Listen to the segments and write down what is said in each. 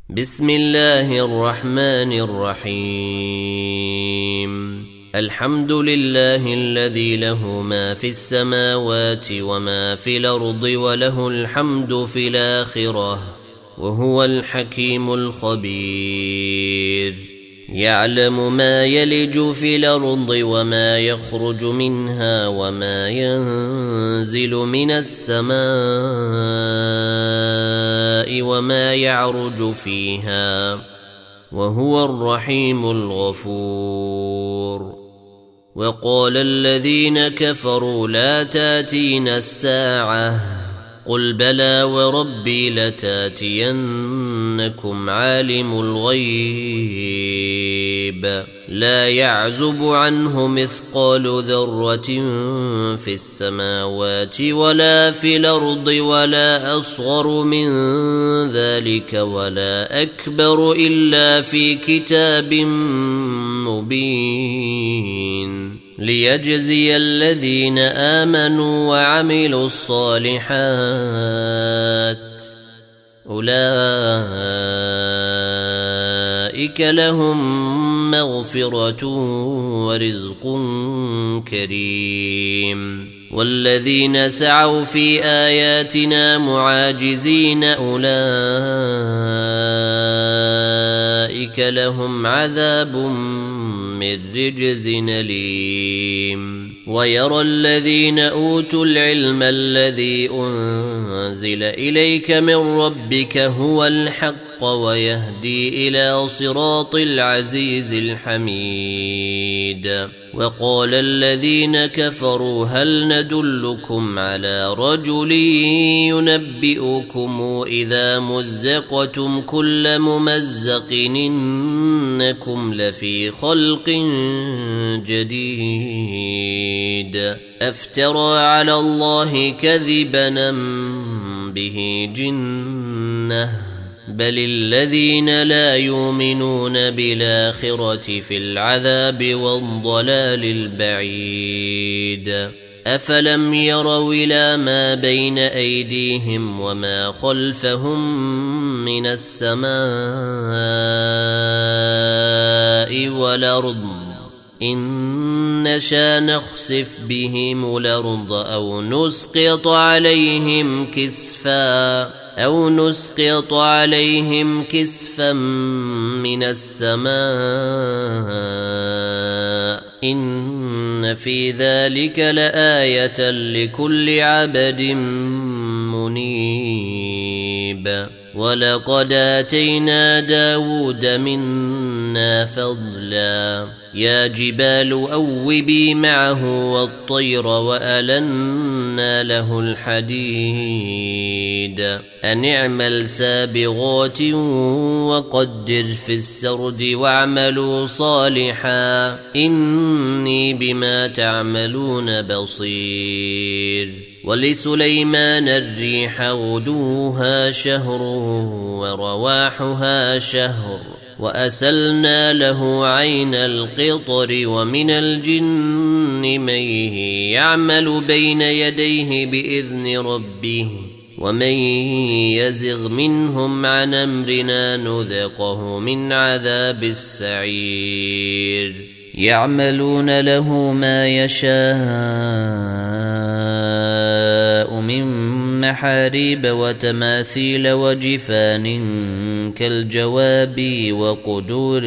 بسم الله الرحمن الرحيم. الحمد لله الذي له ما في السماوات وما في الأرض وله الحمد في الآخرة وهو الحكيم الخبير. يعلم ما يلج في الأرض وما يخرج منها وما ينزل من السماء وما يعرج فيها وهو الرحيم الغفور. وقال الذين كفروا لا تاتينا الساعة قل بلى وربي لتاتينكم عالم الغيب لا يعزب عنه مثقال ذرة في السماوات ولا في الأرض ولا أصغر من ذلك ولا أكبر إلا في كتاب مبين ليجزي الذين آمنوا وعملوا الصالحات أولئك لهم مغفرة ورزق كريم. والذين سعوا في آياتنا معاجزين أولئك لهم عذاب من رجز أليم. ويرى الذين أوتوا العلم الذي أنزل إليك من ربك هو الحق ويهدي إلى صراط العزيز الحميد. وقال الذين كفروا هل ندلكم على رجل ينبئكم إذا مزقتم كل ممزق إنكم لفي خلق جديد أفترى على الله كذبا به جنة بل الذين لا يؤمنون بالآخرة في العذاب والضلال البعيد. أفلم يروا إلى ما بين أيديهم وما خلفهم من السماء والأرض إن نشأ نخسف بهم الأرض أو نسقط عليهم كسفا من السماء إن في ذلك لآية لكل عبد منيب. ولقد آتينا داود منا فضلا يا جبال أوبي معه والطير وألنا له الحديد أن اعمل سابغات وقدر في السرد واعملوا صالحا إني بما تعملون بصير. ولسليمان الريح غدوها شهر ورواحها شهر وأسلنا له عين القطر ومن الجن من يعمل بين يديه بإذن ربه ومن يزغ منهم عن أمرنا نذقه من عذاب السعير. يعملون له ما يشاء من محاريب وتماثيل وجفان كالجواب وقدور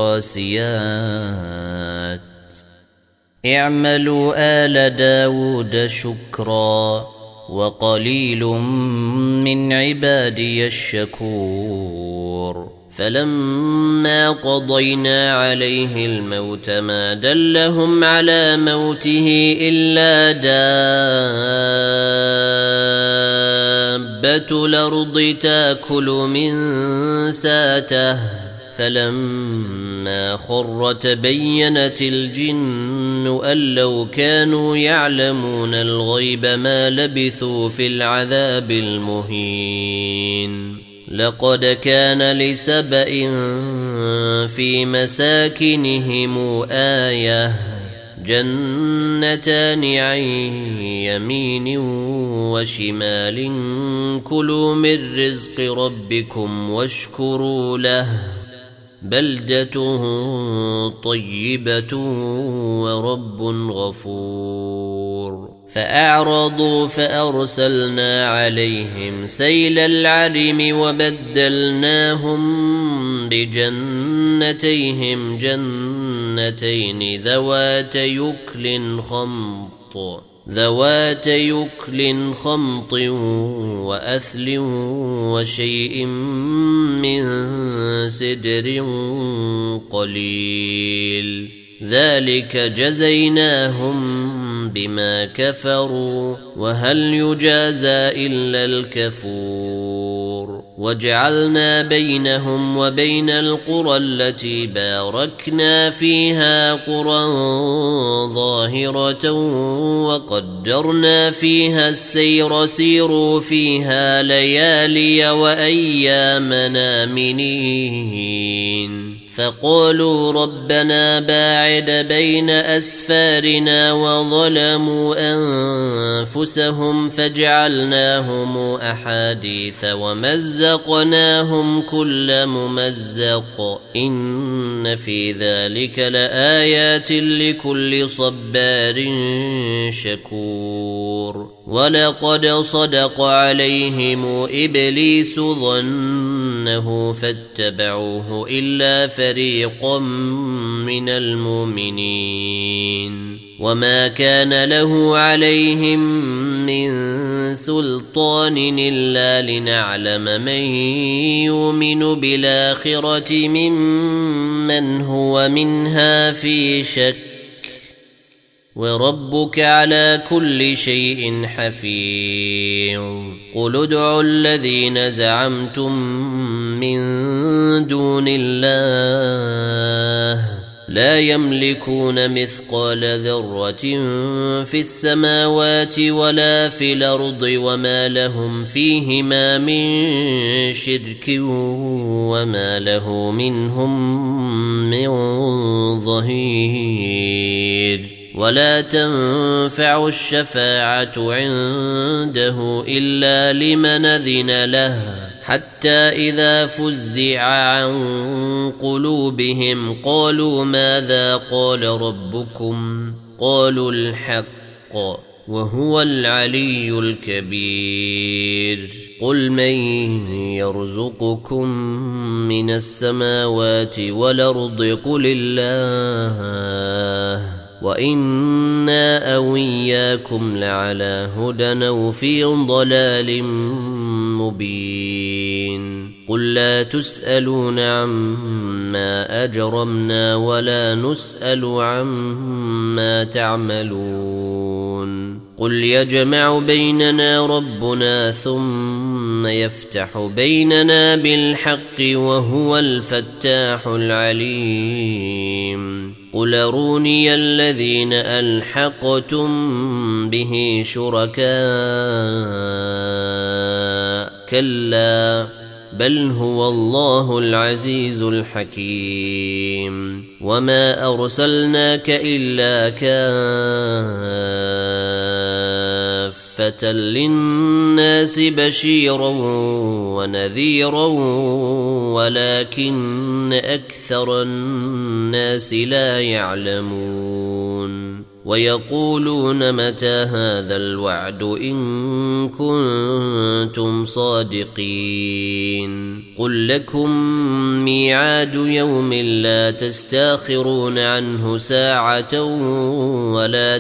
الراسيات اعملوا آل داود شكرا وقليل من عبادي الشكور. فلما قضينا عليه الموت ما دلهم على موته إلا دابة الأرض تأكل من ساته فلما خر تبينت الجن أن لو كانوا يعلمون الغيب ما لبثوا في العذاب المهين. لقد كان لسبأ في مساكنهم آية جنتان عن يمين وشمال كلوا من رزق ربكم واشكروا له بلدة طيبة ورب غفور فأعرضوا فأرسلنا عليهم سيل العرم وبدلناهم بجنتيهم جنتين ذوات يكل خمط وأثل وشيء من سدر قليل ذلك جزيناهم بما كفروا وهل يجازى إلا الكفور وجعلنا بينهم وبين القرى التي باركنا فيها قرى ظاهرة وقدرنا فيها السير سيروا فيها ليالي وأيام آمنين فقالوا ربنا باعد بين أسفارنا وظلموا أنفسهم فجعلناهم أحاديث ومزقناهم كل ممزق إن في ذلك لآيات لكل صبار شكور ولقد صدق عليهم إبليس ظنه فاتبعوه إلا فريقا من المؤمنين وما كان له عليهم من سلطان إلا لنعلم من يؤمن بالآخرة ممن هو منها في شك وربك على كل شيء حفيظ قل ادعوا الذين زعمتم من دون الله لا يملكون مثقال ذرة في السماوات ولا في الأرض وما لهم فيهما من شرك وما له منهم من ظهير ولا تنفع الشفاعة عنده إلا لمن أذن له حتى إذا فزع عن قلوبهم قالوا ماذا قال ربكم قالوا الحق وهو العلي الكبير قل من يرزقكم من السماوات والأرض قل الله وإنا أو إياكم لعلى هدى أو في ضلال مبين قل لا تسألون عما أجرمنا ولا نسأل عما تعملون قل يجمع بيننا ربنا ثم يفتح بيننا بالحق وهو الفتاح العليم قل أروني الذين ألحقتم به شركاء كلا بل هو الله العزيز الحكيم وما أرسلناك إلا كافة للناس بشيرا ونذيرا ولكن أكثر الناس لا يعلمون ويقولون متى هذا الوعد إن كنتم صادقين قل لكم ميعاد يوم لا تستاخرون عنه ساعة ولا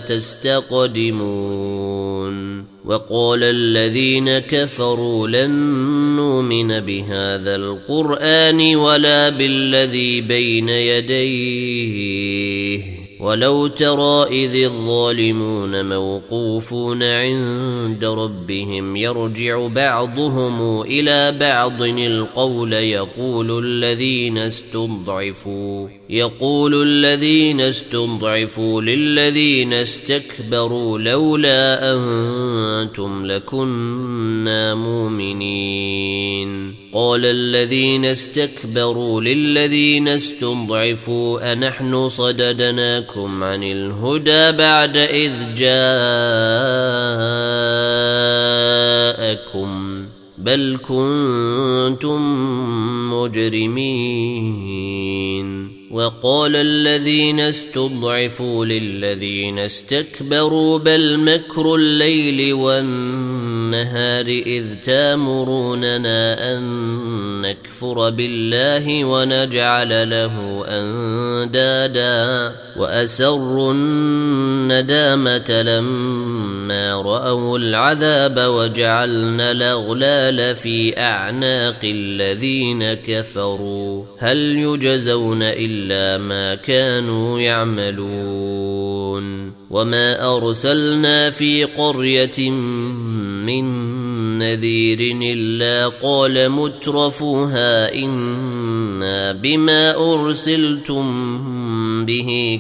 تستقدمون وقال الذين كفروا لن نؤمن بهذا القرآن ولا بالذي بين يديه ولو ترى إذ الظالمون موقوفون عند ربهم يرجع بعضهم إلى بعض القول يقول الذين استضعفوا للذين استكبروا لولا أنتم لكنا مؤمنين قال الذين استكبروا للذين استضعفوا أنحن صددناكم عن الهدى بعد إذ جاءكم بل كنتم مجرمين. وقال الذين استضعفوا للذين استكبروا بل مكر الليل والنهار إذ تامروننا أن نكفر بالله ونجعل له أندادا وأسروا الندامة لما رأوا العذاب وجعلنا الأغلال في أعناق الذين كفروا هل يجزون إلا ما كانوا يعملون. وما أرسلنا في قرية من نذير إلا قال مترفوها إنا بما أرسلتم به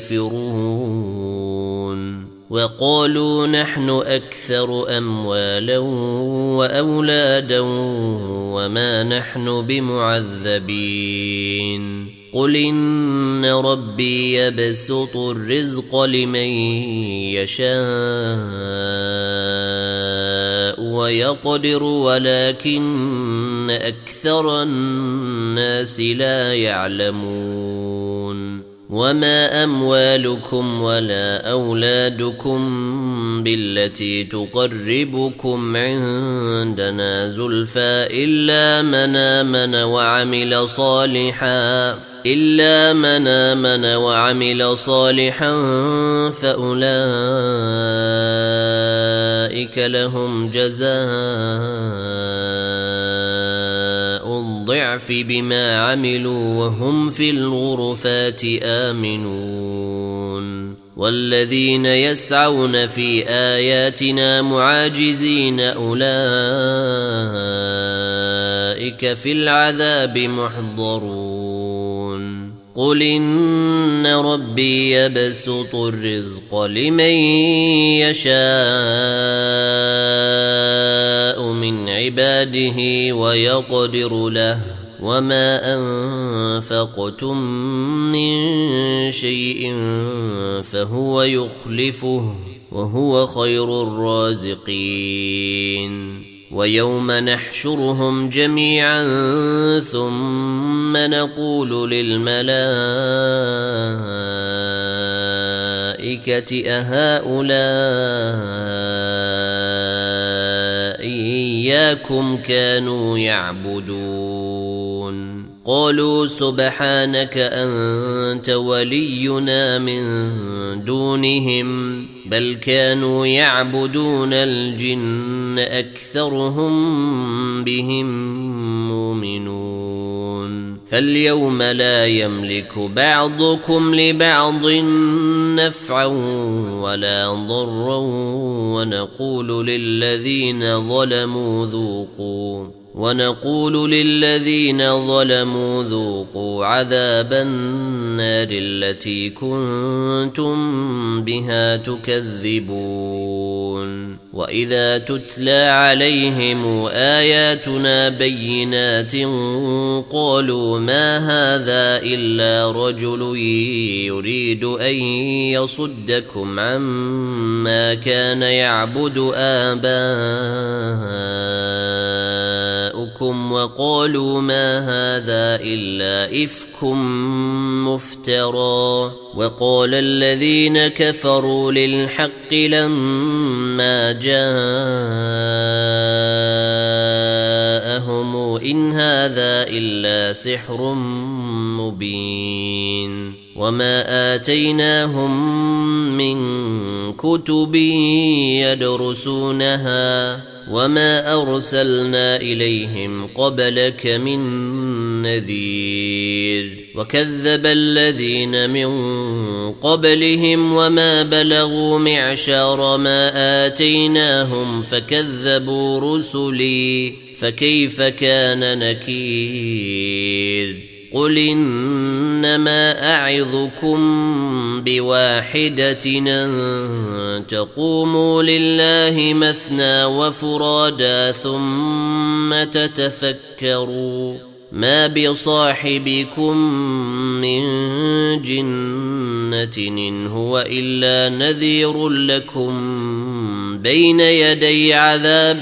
كافرون. وقالوا نحن أكثر أموالا وأولادا وما نحن بمعذبين. قل إن ربي يبسط الرزق لمن يشاء ويقدر ولكن أكثر الناس لا يعلمون. وما أموالكم ولا أولادكم بالتي تقربكم عندنا زلفى إلا من آمن وعمل صالحا فأولئك لهم جزاء الضعف بما عملوا وهم في الغرفات آمنون. والذين يسعون في آياتنا معاجزين أولئك في العذاب محضرون. قل إن ربي يبسط الرزق لمن يشاء من عباده ويقدر له وما أنفقتم من شيء فهو يخلفه وهو خير الرازقين. ويوم نحشرهم جميعا ثم نقول للملائكة أهؤلاء إياكم كانوا يعبدون؟ قالوا سبحانك أنت ولينا من دونهم بل كانوا يعبدون الجن أكثرهم بهم مؤمنون. فاليوم لا يملك بعضكم لبعض نفعا ولا ضرا ونقول للذين ظلموا ذوقوا عذاب النار التي كنتم بها تكذبون. وإذا تتلى عليهم آياتنا بينات قالوا ما هذا إلا رجل يريد أن يصدكم عما كان يعبد آباؤكم وقالوا ما هذا إلا إفك مفترى. وقال الذين كفروا للحق لما جاءهم إن هذا إلا سحر مبين. وما آتيناهم من كتب يدرسونها وما أرسلنا إليهم قبلك من نذير. وكذب الذين من قبلهم وما بلغوا معشار ما آتيناهم فكذبوا رسلي فكيف كان نكير. قل إنما أعظكم بواحدة أن تقوموا لله مثنى وفرادا ثم تتفكروا ما بصاحبكم من جنة إن هو إلا نذير لكم بين يدي عذاب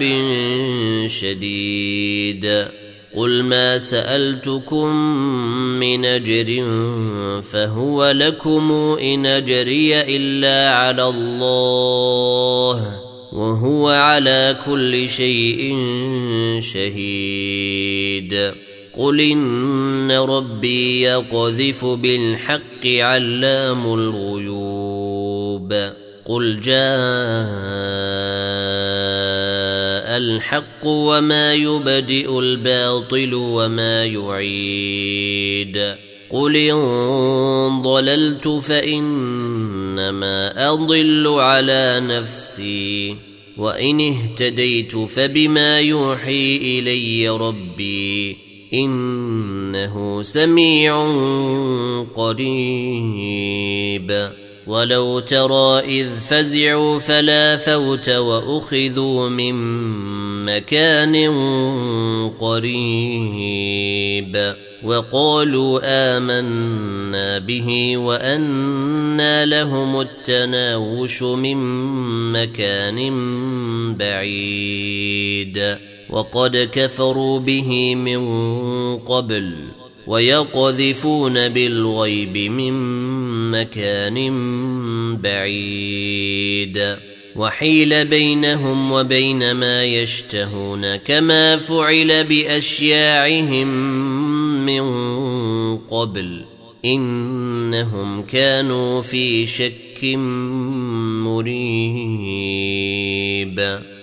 شديد قل ما سألتكم من أجر فهو لكم إن أجري إلا على الله وهو على كل شيء شهيد قل إن ربي يقذف بالحق علام الغيوب قل جاء الحق وما يبدئ الباطل وما يعيد قل إن ضللت فإنما أضل على نفسي وإن اهتديت فبما يوحي إلي ربي إنه سميع قريب ولو ترى إذ فزعوا فلا فوت وأخذوا من مكان قريب وقالوا آمنا به وأنى لهم التناوش من مكان بعيد وقد كفروا به من قبل ويقذفون بالغيب من مكان بعيد وحيل بينهم وبين ما يشتهون كما فعل بأشياعهم من قبل إنهم كانوا في شك مريب